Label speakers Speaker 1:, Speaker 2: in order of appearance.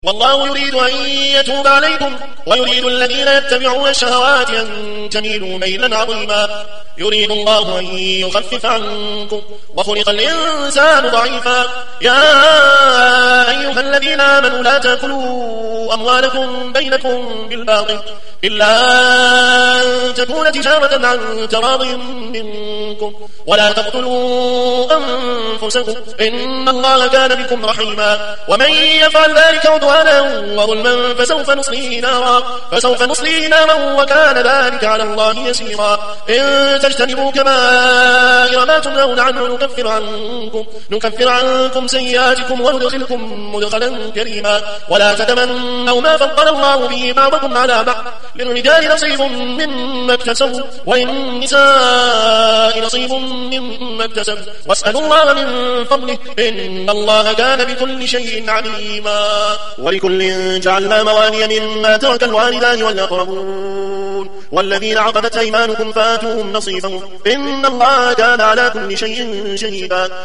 Speaker 1: والله يريد أن يتوب عليكم ويريد الذين يتبعون الشهوات أن تميلوا ميلا عظيما. يريد الله أن يخفف عنكم وخلق الإنسان ضعيفا. يا أيها الذين آمنوا لا تأكلوا أموالكم بينكم بالباطل إلا أن تكون تجارة عن تراض منكم ولا تقتلوا أنفسكم إن الله كان بكم رحيما. ومن يفعل ذلك عدوانا وظلما فسوف نصليه نارا وكان ذلك على الله يسيرا. إن تجتنبوا كبائر ما تنهون عنه نكفر عنكم سيئاتكم وندخلكم مدخلا كريما. ولا تتمنوا ما فضل الله به بعضكم على بعض للرجال نصيب مما اكتسبوا وللنساء نصيب مما اكتسبوا واسألوا الله من فضله إن الله كان بكل شيء عليما. ولكل جعلنا موالي مما ترك الوالدان والأقربون والذين عقدت أيمانكم فآتوهم نصيبهم إن الله كان على كل شيء شهيدا.